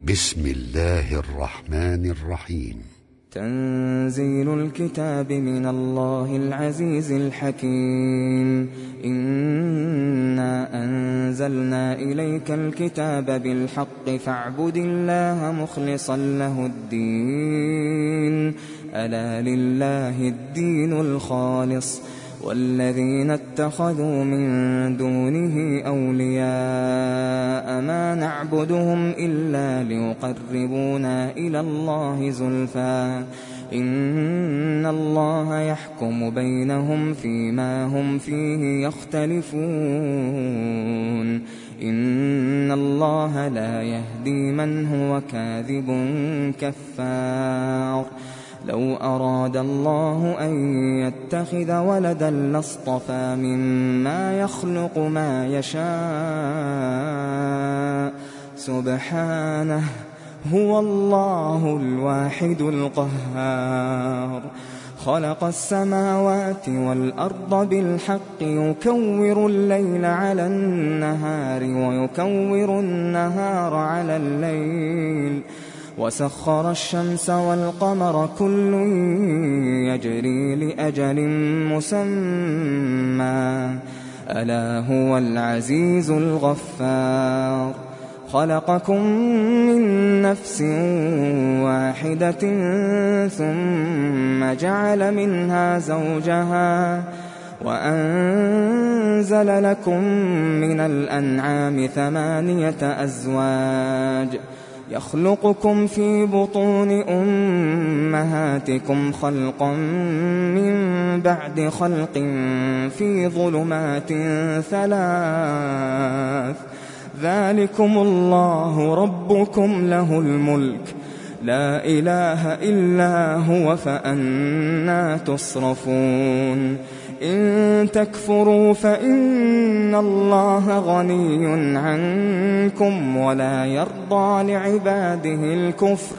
بسم الله الرحمن الرحيم. تنزيل الكتاب من الله العزيز الحكيم. إنا أنزلنا إليك الكتاب بالحق فاعبد الله مخلصا له الدين. ألا لله الدين الخالص والذين اتخذوا من دونه أولياء ما نعبدهم إلا ليقربونا إلى الله زلفى إن الله يحكم بينهم فيما هم فيه يختلفون. إن الله لا يهدي من هو كاذب كفار. لو أراد الله أن يتخذ ولدا لاصطفى مما يخلق ما يشاء سبحانه هو الله الواحد القهار. خلق السماوات والأرض بالحق يكور الليل على النهار ويكور النهار على الليل وسخر الشمس والقمر كل يجري لأجل مسمى ألا هو العزيز الغفار. خلقكم من نفس واحدة ثم جعل منها زوجها وأنزل لكم من الأنعام 8 أزواج يخلقكم في بطون أمهاتكم خلقا من بعد خلق في ظلمات 3 ذلكم الله ربكم له الملك لا إله إلا هو فأنى تصرفون. إن تكفروا فإن الله غني عنكم ولا يرضى لعباده الكفر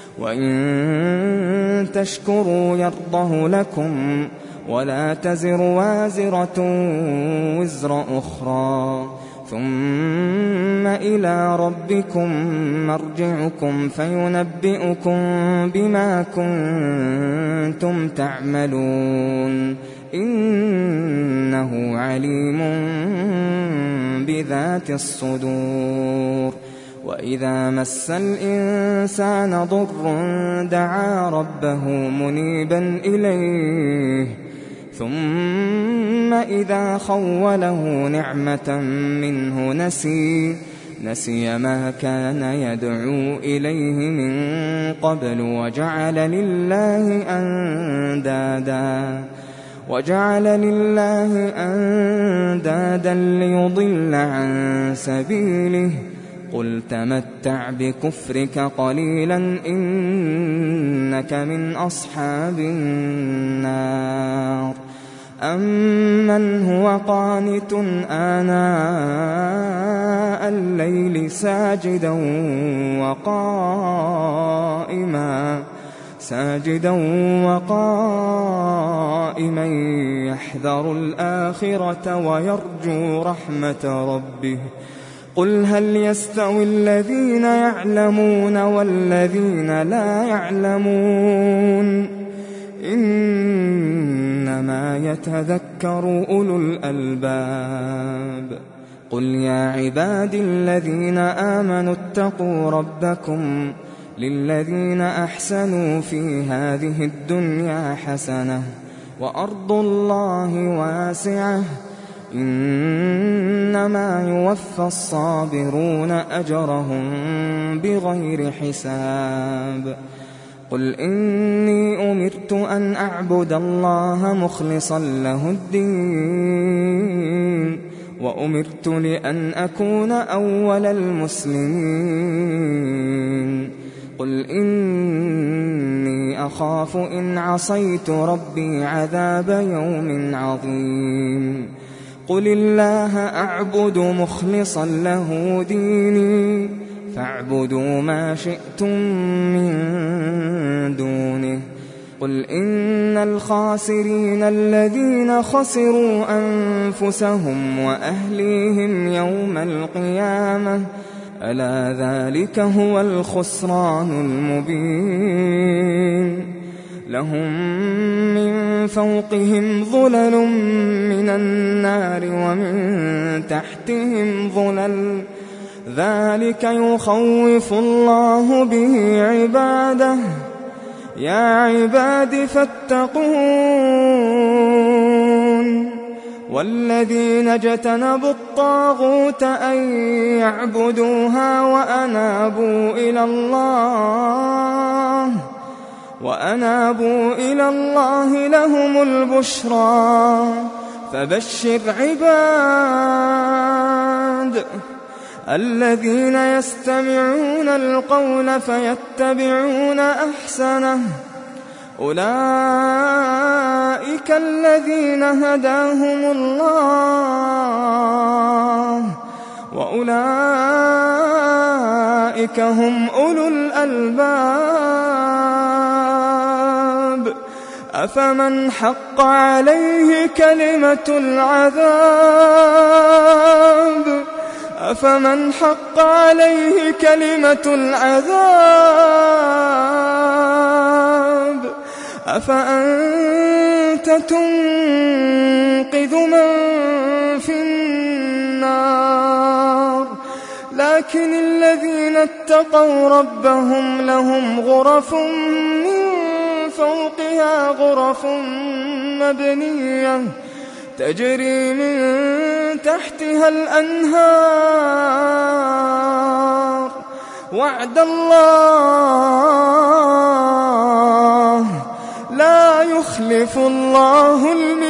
وإن تشكروا يرضه لكم ولا تزر وازرة وزر أخرى ثم إلى ربكم مرجعكم فينبئكم بما كنتم تعملون. إنه عليم بذات الصدور. وإذا مس الإنسان ضر دعا ربه منيبا إليه ثم إذا خوله نعمة منه نسي ما كان يدعو إليه من قبل وجعل لله أندادا ليضل عن سبيله. قل تمتع بكفرك قليلا إنك من أصحاب النار. أمن هو قانت آناء الليل ساجدا وقائما يحذر الآخرة ويرجو رحمة ربه. قل هل يستوي الذين يعلمون والذين لا يعلمون إنما يتذكر أولو الألباب. قل يا عبادي الذين آمنوا اتقوا ربكم للذين أحسنوا في هذه الدنيا حسنة وأرض الله واسعة إنما يوفى الصابرون أجرهم بغير حساب. قل إني أمرت أن أعبد الله مخلصا له الدين وأمرت لأن أكون أول المسلمين. قل إني أخاف إن عصيت ربي عذاب يوم عظيم. قل الله أعبد مخلصا له ديني فاعبدوا ما شئتم من دونه. قل إن الخاسرين الذين خسروا أنفسهم وأهليهم يوم القيامة ألا ذلك هو الخسران المبين لهم من فوقهم ظلل من النار ومن تحتهم ظلل ذلك يخوف الله به عباده يا عباد فاتقون والذين اجتنبوا الطاغوت أن يعبدوها وأنابوا إلى الله لهم البشرى فبشر عباد الذين يستمعون القول فيتبعون أحسنه أولئك الذين هداهم الله وأولئك هم أولو الألباب أفمن حق عليه كلمة العذاب أفأنت تنقذ من في النار لكن الذين اتقوا ربهم لهم غرف من فوقها غرف مبنية تجري من تحتها الأنهار وعد الله لا يخلف الله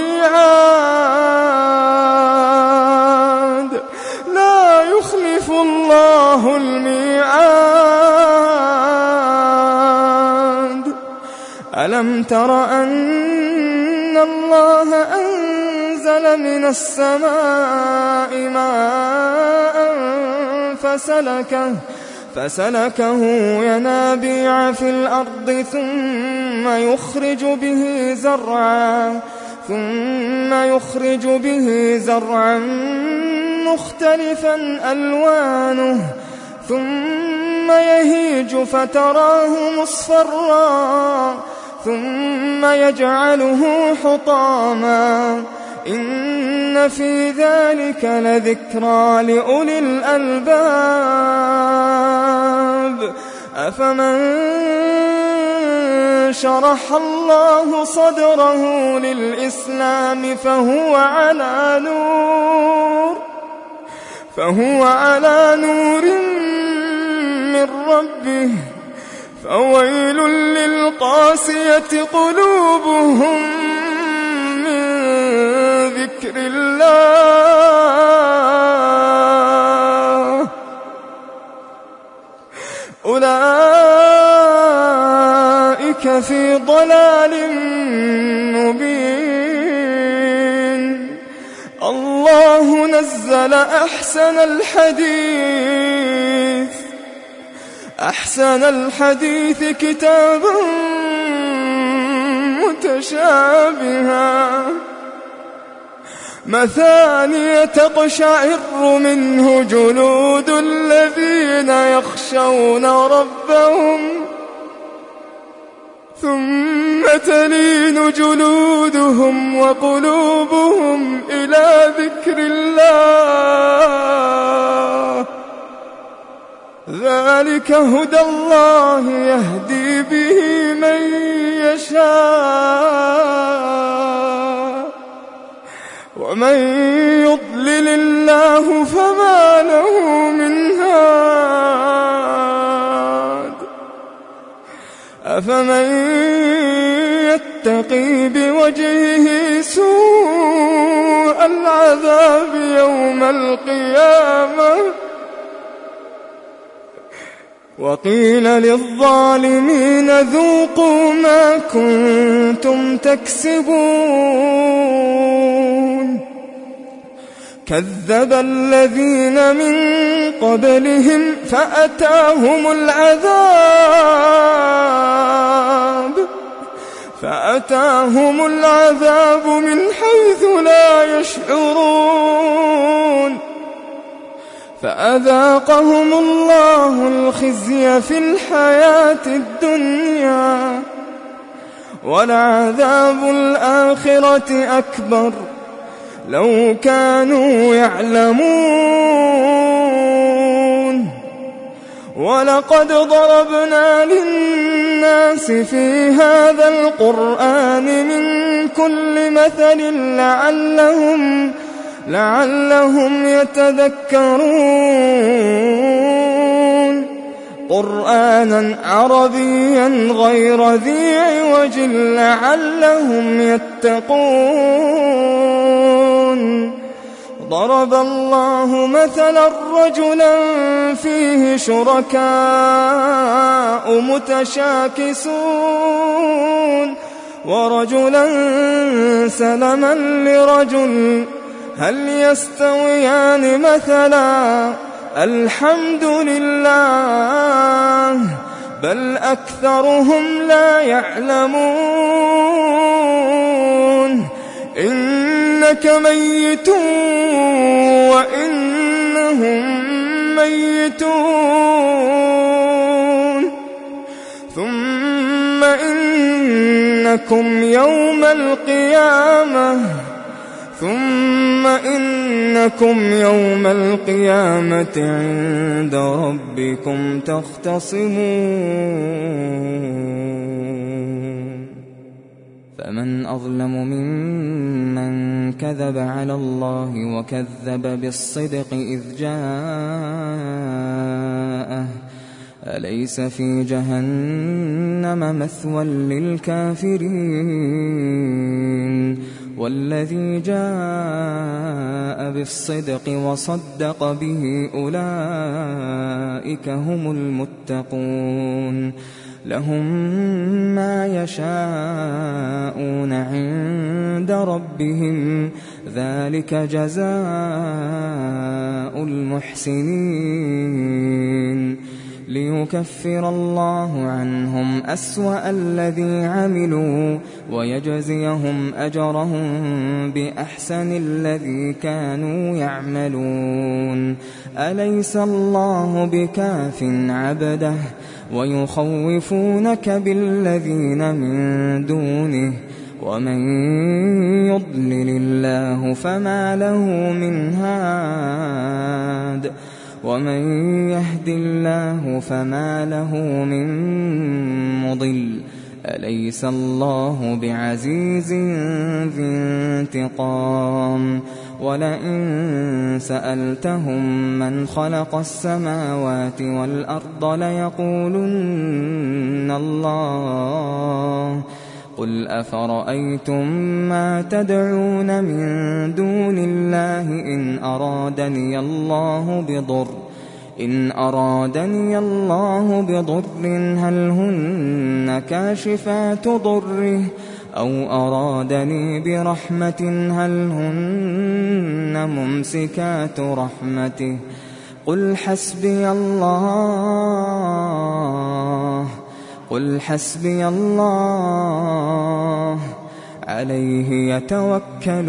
الميعاد ألم تر أن الله أنزل من السماء ماء فسلكه ينابيع في الأرض ثم يخرج به زرعا مختلفا ألوانه ثم يهيج فتراه مصفرا ثم يجعله حطاما إن في ذلك لذكرى لأولي الألباب أفمن شرح الله صدره للإسلام فهو على نور من ربه فويل للقاسية قلوبهم من ذكر الله أولئك في ضلال مبين الله نزل أحسن الحديث كتابا متشابها مثانية تقشعر منه جلود الذين يخشون ربهم ثم تلين جلودهم وقلوبهم إلى ذكر الله ذلك هدى الله يهدي به من يشاء ومن يضلل الله فما له من هاد أفمن يتقي بوجهه سوء العذاب يوم القيامة وقيل للظالمين ذوقوا ما كنتم تكسبون كذب الذين من قبلهم فأتاهم العذاب من حيث لا يشعرون فأذاقهم الله الخزي في الحياة الدنيا ولعذاب الآخرة أكبر لو كانوا يعلمون ولقد ضربنا للناس في هذا القرآن من كل مثل لعلهم يتذكرون قرآنا عربيا غير ذي عوج لعلهم يتقون ضرب الله مثلا رجلا فيه شركاء متشاكسون ورجلا سلما لرجل هل يستويان مثلا الحمد لله بل أكثرهم لا يعلمون إنك ميت وإنهم ميتون ثم إنكم يوم القيامة عند ربكم تختصمون فمن أظلم ممن كذب على الله وكذب بالصدق إذ جاءه أليس في جهنم مثوى للكافرين والذي جاء بالصدق وصدق به أولئك هم المتقون لهم ما يشاءون عند ربهم ذلك جزاء المحسنين ليكفر الله عنهم أسوأ الذي عملوا ويجزيهم أجرهم بأحسن الذي كانوا يعملون أليس الله بكاف عبده ويخوفونك بالذين من دونه ومن يضلل الله فما له من هاد ومن يهد الله فما له من مضل أليس الله بعزيز ذي انتقام ولئن سألتهم من خلق السماوات والأرض ليقولن الله قل أفرأيتم ما تدعون من دون الله إن أرادني الله بضر هل هن كاشفات ضره أو أرادني برحمة هل هن ممسكات رحمته قل حسبي الله عليه يتوكل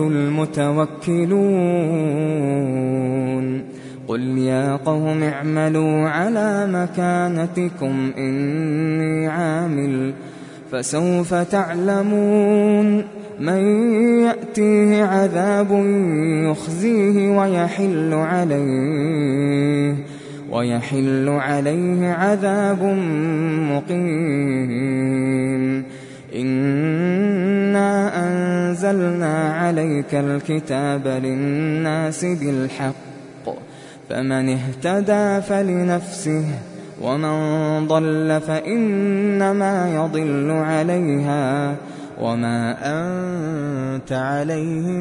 المتوكلون قل يا قوم اعملوا على مكانتكم إني عامل فسوف تعلمون من يأتيه عذاب يخزيه ويحل عليه عذاب مقيم إنا أنزلنا عليك الكتاب للناس بالحق فمن اهتدى فلنفسه ومن ضل فإنما يضل عليها وما أنت عليهم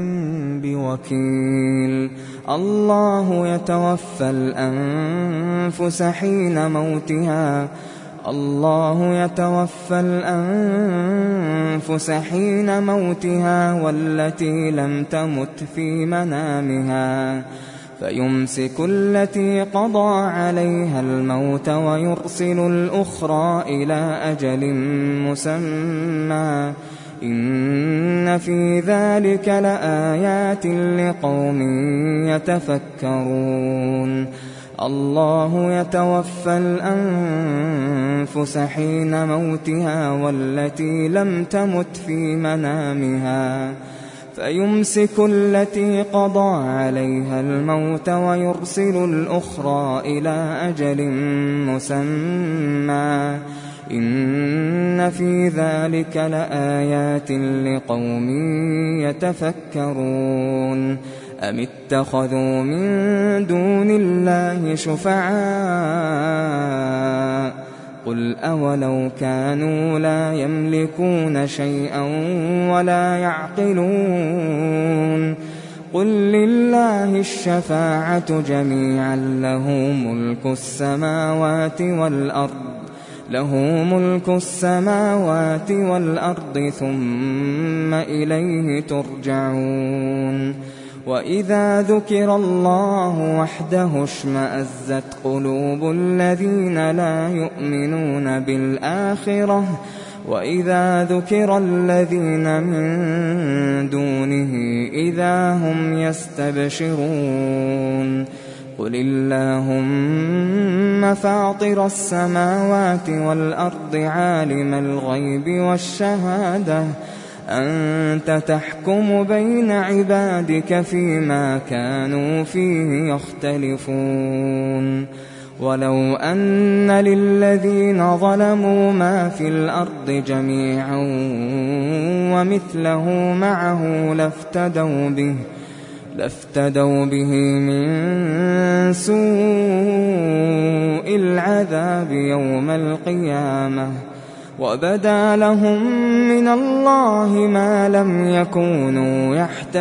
بوكيل الله يتوفى الأنفس حين موتها والتي لم تمت في منامها فيمسك التي قضى عليها الموت ويرسل الأخرى إلى أجل مسمى إن في ذلك لآيات لقوم يتفكرون الله يتوفى الأنفس حين موتها والتي لم تمت في منامها فيمسك التي قضى عليها الموت ويرسل الأخرى إلى أجل مسمى إن في ذلك لآيات لقوم يتفكرون أم اتخذوا من دون الله شفعاء قل أولو كانوا لا يملكون شيئا ولا يعقلون قل لله الشفاعة جميعا له ملك السماوات والأرض ثم إليه ترجعون وإذا ذكر الله وحده اشمأزت قلوب الذين لا يؤمنون بالآخرة وإذا ذكر الذين من دونه إذا هم يستبشرون قل اللهم فاطر السماوات والأرض عالم الغيب والشهادة أنت تحكم بين عبادك فيما كانوا فيه يختلفون ولو أن للذين ظلموا ما في الأرض جميعا ومثله معه لافتدوا به من سوء العذاب يوم القيامة وبدا لهم من الله ما لم يكونوا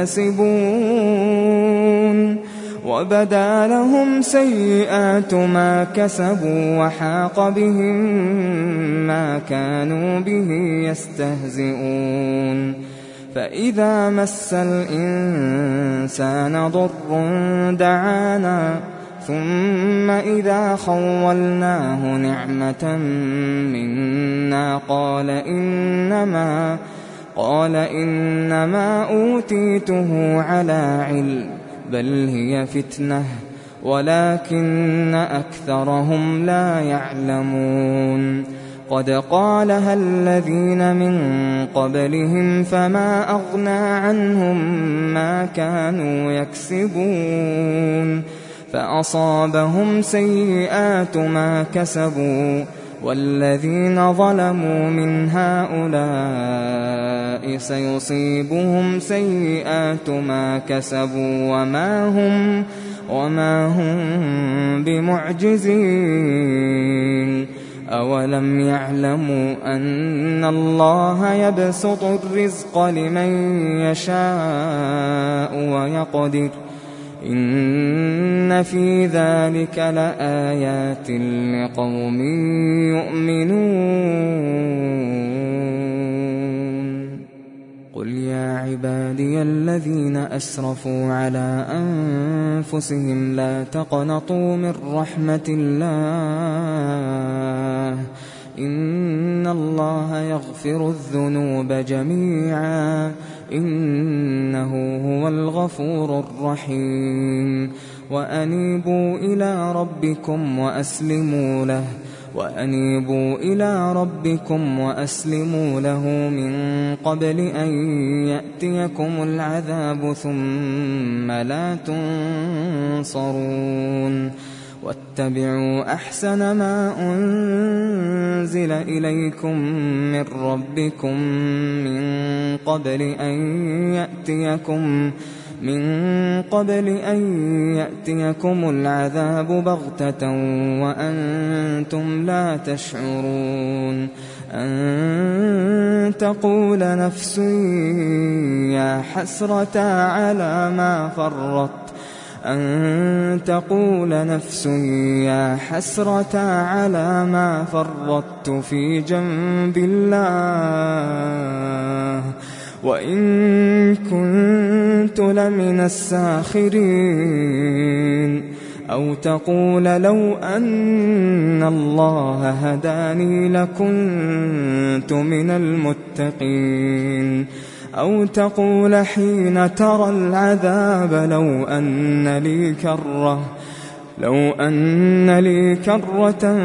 يحتسبون وبدا لهم سيئات ما كسبوا وحاق بهم ما كانوا به يستهزئون فإذا مس الإنسان ضر دعانا ثم إذا خولناه نعمة منا قال إنما أوتيته على علم بل هي فتنة ولكن أكثرهم لا يعلمون قد قالها الذين من قبلهم فما أغنى عنهم ما كانوا يكسبون فأصابهم سيئات ما كسبوا والذين ظلموا من هؤلاء سيصيبهم سيئات ما كسبوا وما هم بمعجزين أولم يعلموا أن الله يبسط الرزق لمن يشاء ويقدر إن في ذلك لآيات لقوم يؤمنون قل يا عبادي الذين أسرفوا على أنفسهم لا تقنطوا من رحمة الله إن الله يغفر الذنوب جميعا إنه هو الغفور الرحيم وأنيبوا إلى ربكم وأسلموا له من قبل أن يأتيكم العذاب ثم لا تنصرون واتبعوا أحسن ما أنزل إليكم من ربكم من قبل أن يأتيكم العذاب بغتة وأنتم لا تشعرون أن تقول نفس يا حسرة على ما فرطت في جنب الله وإن كنت لمن الساخرين أو تقول لو أن الله هداني لكنت من المتقين أو تقول حين ترى العذاب لو أن لي كرة لو أن لي كرة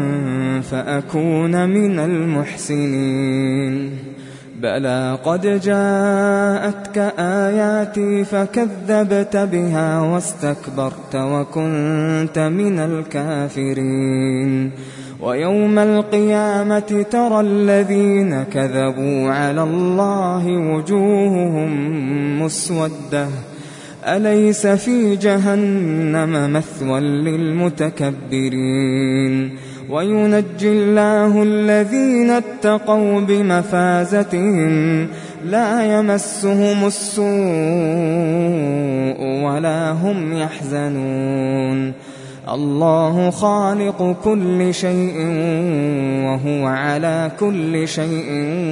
فأكون من المحسنين بلى قد جاءتك آياتي فكذبت بها واستكبرت وكنت من الكافرين ويوم القيامة ترى الذين كذبوا على الله وجوههم مسودة أليس في جهنم مثوى للمتكبرين وينجي الله الذين اتقوا بمفازتهم لا يمسهم السوء ولا هم يحزنون الله خالق كل شيء وهو على كل شيء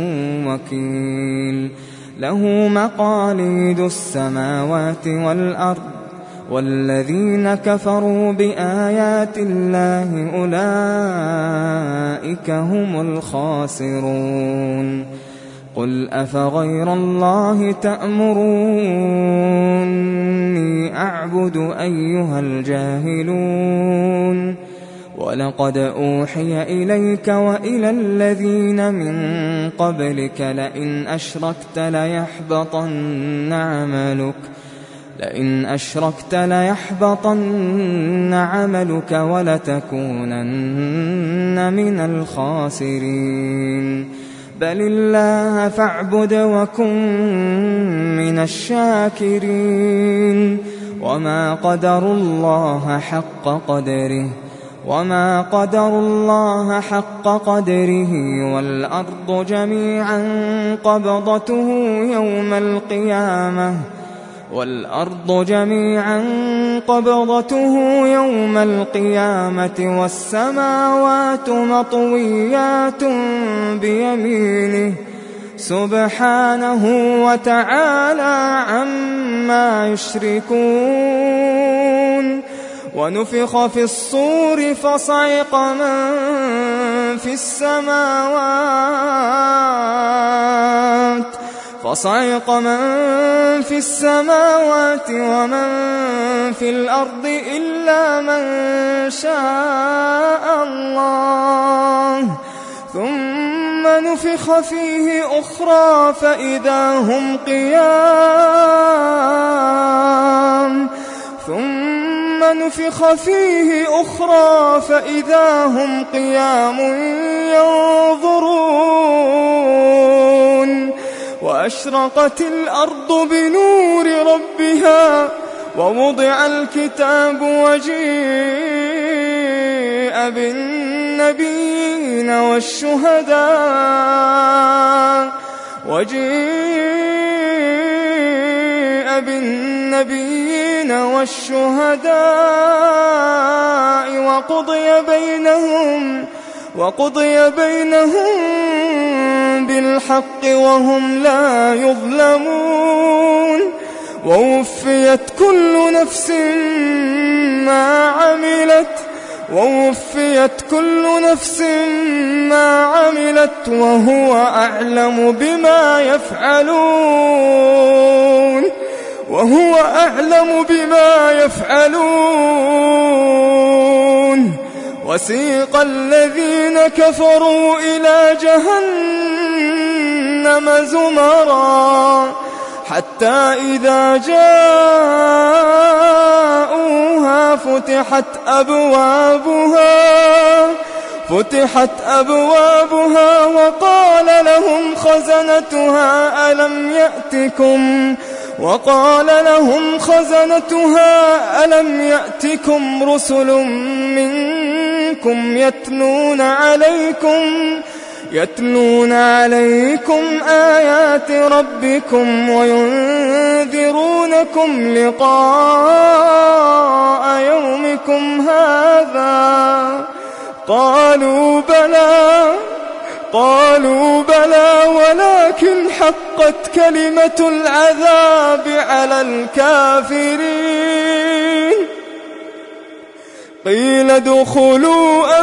وكيل له مقاليد السماوات والأرض والذين كفروا بآيات الله أولئك هم الخاسرون قل أفغير الله تأمروني أعبد أيها الجاهلون ولقد أوحي إليك وإلى الذين من قبلك لئن أشركت ليحبطن عملك ولتكونن من الخاسرين بل الله فاعبد وكن من الشاكرين وما قدروا الله حق قدره والأرض جميعا قبضته يوم القيامة والسماوات مطويات بيمينه سبحانه وتعالى عما يشركون ونفخ في الصور فصعق من في السماوات ومن في الأرض إلا من شاء الله ثم نفخ فيه أخرى فإذا هم قيام ينظرون وأشرقت الأرض بنور ربها ووضع الكتاب وجيء بالنبيين والشهداء وقضي بينهم بالحق وهم لا يظلمون ووفيت كل نفس ما عملت وهو أعلم بما يفعلون وسيق الذين كفروا إلى جهنم زمرا حتى إذا جاءوها فتحت أبوابها وقال لهم خزنتها ألم يأتكم رسل منكم يتلون عليكم آيات ربكم وينذرونكم لقاء يومكم هذا قالوا بلى ولكن حقت كلمة العذاب على الكافرين قيل ادخلوا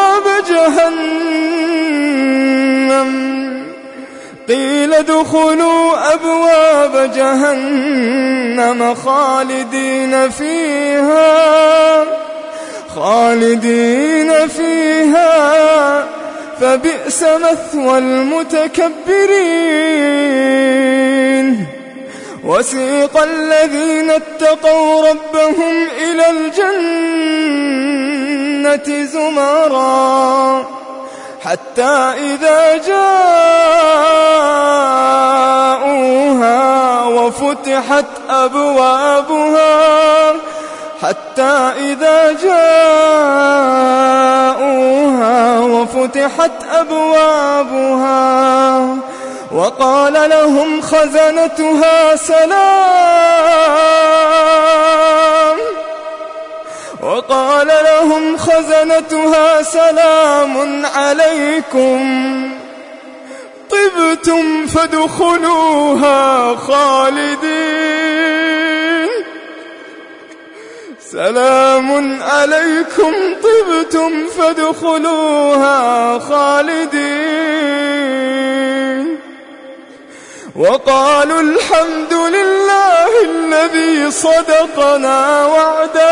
أبواب جهنم خالدين فيها خالدين فيها فبئس مثوى المتكبرين. وسيق الذين اتقوا ربهم إلى الجنة زمرا حتى إذا جاءوها وفتحت أبوابها وقال لهم خزنتها سلام عليكم طبتم فادخلوها خالدين. سلام عليكم طبتم فادخلوها خالدين. وقالوا الحمد لله الذي صدقنا وعده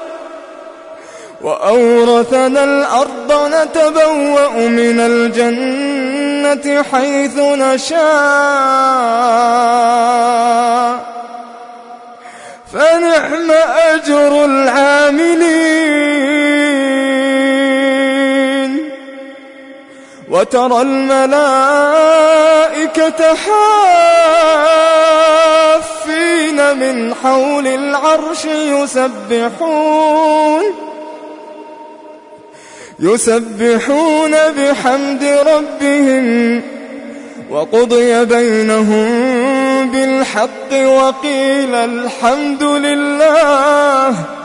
وأورثنا الأرض نتبوأ من الجنة حيث نشاء فنعم أجر العاملين. وترى الملائكة حافين من حول العرش يسبحون بحمد ربهم وقضي بينهم بالحق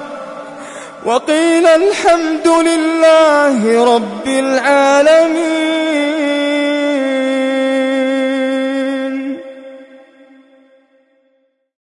وقيل الحمد لله رب العالمين.